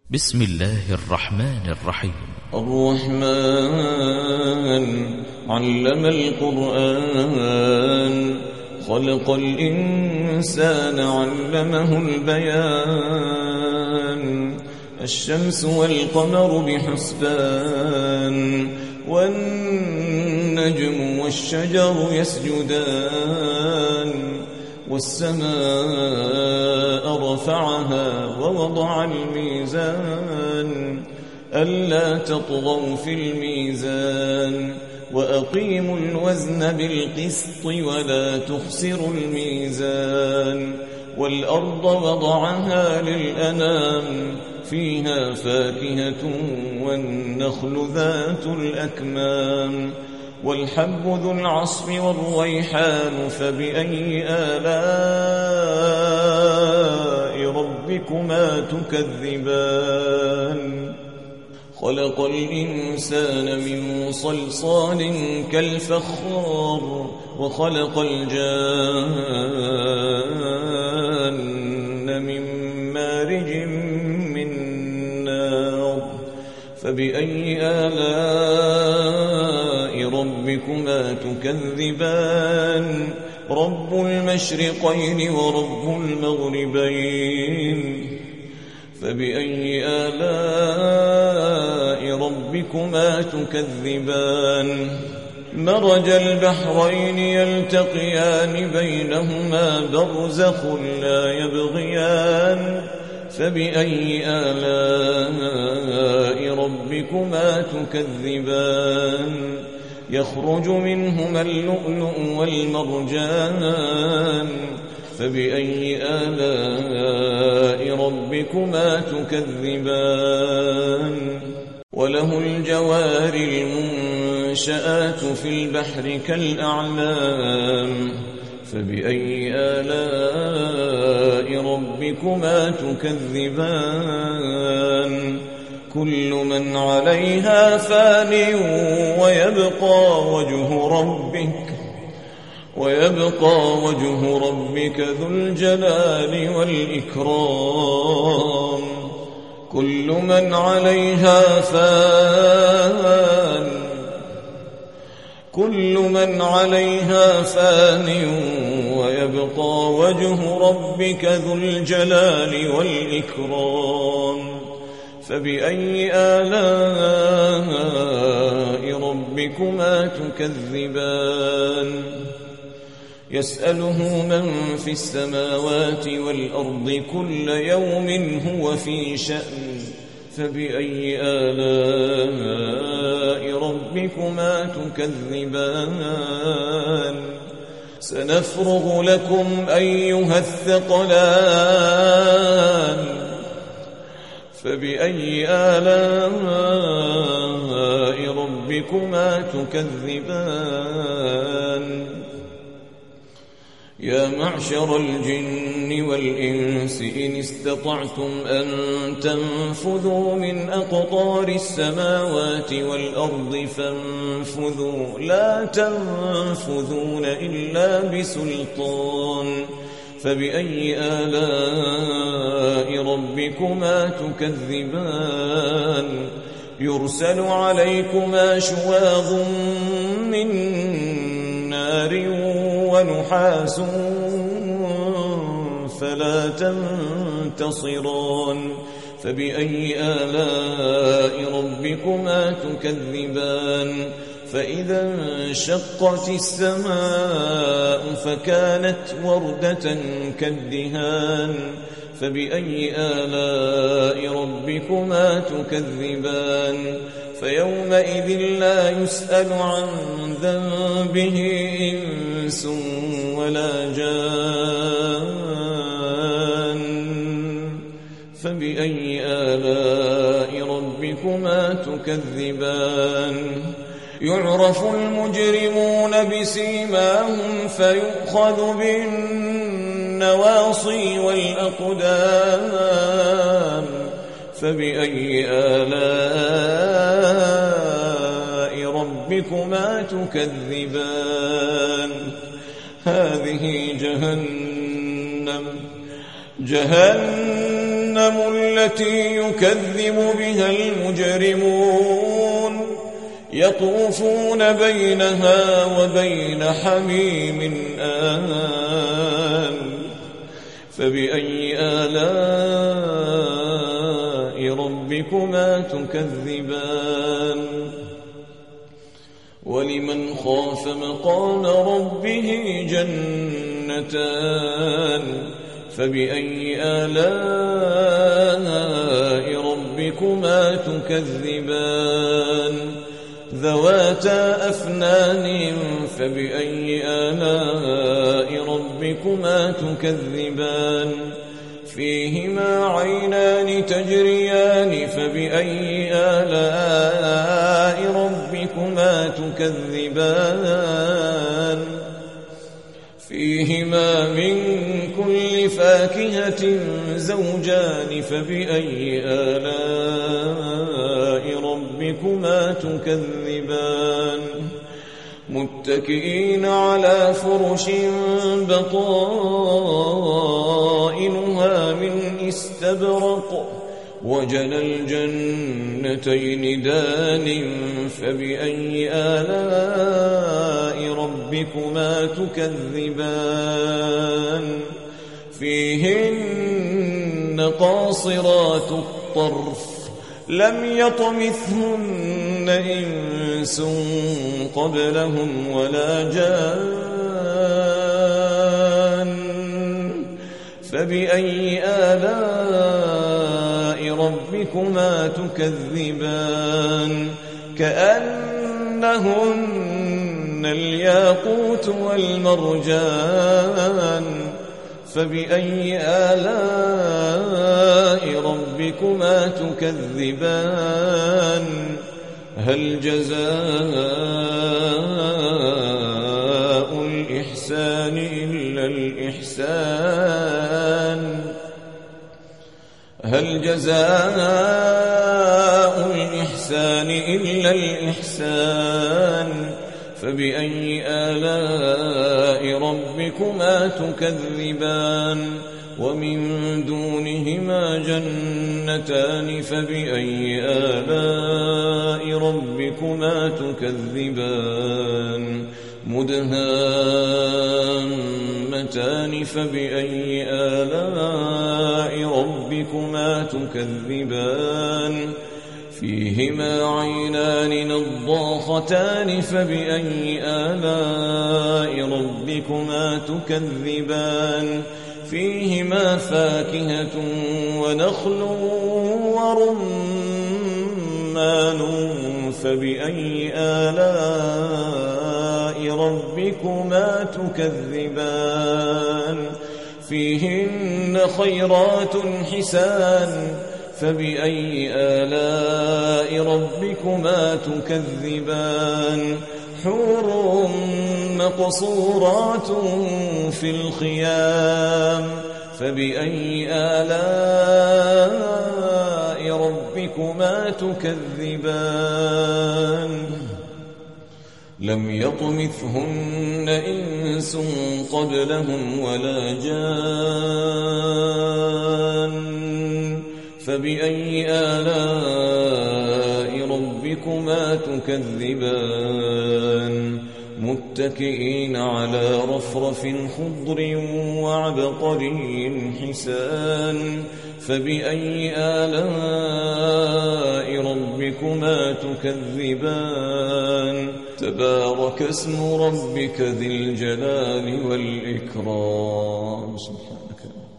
بسم الله الرحمن الرحيم. الرحمن علم القرآن خلق الإنسان علمه البيان الشمس والقمر بحسبان والنجم والشجر يسجدان والسماء رفعها ووضع الميزان ألا تطغوا في الميزان وأقيموا الوزن بالقسط ولا تخسروا الميزان والأرض وضعها للأنام فيها فاكهة والنخل ذات الأكمام والحب ذو العصف والريحان فبأي آلاء ربكما تكذبان خلق الإنسان من صلصال كالفخار وخلق الجان من مارج من نار فبأي آلاء ربكما تكذبان رب المشرقين ورب المغربين فبأي آلاء ربكما تكذبان مرج البحرين يلتقيان بينهما برزخ لا يبغيان فبأي آلاء ربكما تكذبان يخرج منهما اللؤلؤ والمرجان فبأي آلاء ربكما تكذبان وله الجوار المنشآت في البحر كالأعلام فبأي آلاء ربكما تكذبان كل من عليها فان ويبقى وجه ربك ذو الجلال والإكرام كل من عليها فان ويبقى وجه ربك ذو الجلال والإكرام فبأي آلاء ربكما تكذبان يسأله من في السماوات والأرض كل يوم هو في شأن فبأي آلاء ربكما تكذبان سنفرغ لكم أيها الثقلان فبأي آلاء ربكما تكذبان يا معشر الجن والإنس إن استطعتم أن تنفذوا من أقطار السماوات والأرض فانفذوا لا تنفذون إلا بسلطان فبأي آلاء ربكما تكذبان يرسل عليكما شواظ من نار ونحاس فلا تنتصران فبأي آلاء ربكما تكذبان فإذا انشقت السماء فكانت وردة كالدهان فبأي آلاء ربكما تكذبان فيومئذ لا يسأل عن ذنبه إنس ولا جان فبأي آلاء ربكما تكذبان يعرف المجرمون بسيماهم فيؤخذ بالنواصي والأقدام فبأي آلاء ربكما تكذبان هذه جهنم التي يكذب بها المجرمون يطوفون بينها وبين حميم آن فبأي آلاء ربكما تكذبان ولمن خاف مقام ربه جنتان فبأي آلاء ربكما تكذبان ذواتا أفنان فبأي آلاء ربكما تكذبان فيهما عينان تجريان فبأي آلاء ربكما تكذبان فيهما من كل فاكهة زوجان فبأي آلاء ربكما تكذبان متكئين على فرش بطائنها من استبرق وجنى الجنتين دان فبأي آلاء ربكما تكذبان فيهن قاصرات الطرف لم يطمثهن إنس قبلهم ولا جان فبأي آلاء ربكما تكذبان كأنهن الياقوت والمرجان فبأي آلاء ربكما تكذبان هل جزاء الإحسان إلا الإحسان هل جزاء الإحسان إلا الإحسان فبأي آلاء ربكما تكذبان ومن دونهما جنتان فبأي آلاء ربكما تكذبان مدهامتان فبأي آلاء ربكما تكذبان فيهما عينان نضاختان فبأي آلاء ربكما تكذبان فيهما فاكهة ونخل ورمان فبأي آلاء ربكما تكذبان فيهن خيرات حسان فبأي آلاء ربكما تكذبان حور مقصورات في الخيام فبأي آلاء ربكما تكذبان لم يطمثهن إنس قبلهم ولا جان فبأي آلاء ربكما تكذبان متكئين على رفرف خضر وعبقري حسان فبأي آلاء ربكما تكذبان تبارك اسم ربك ذي الجلال والإكرام سبحانك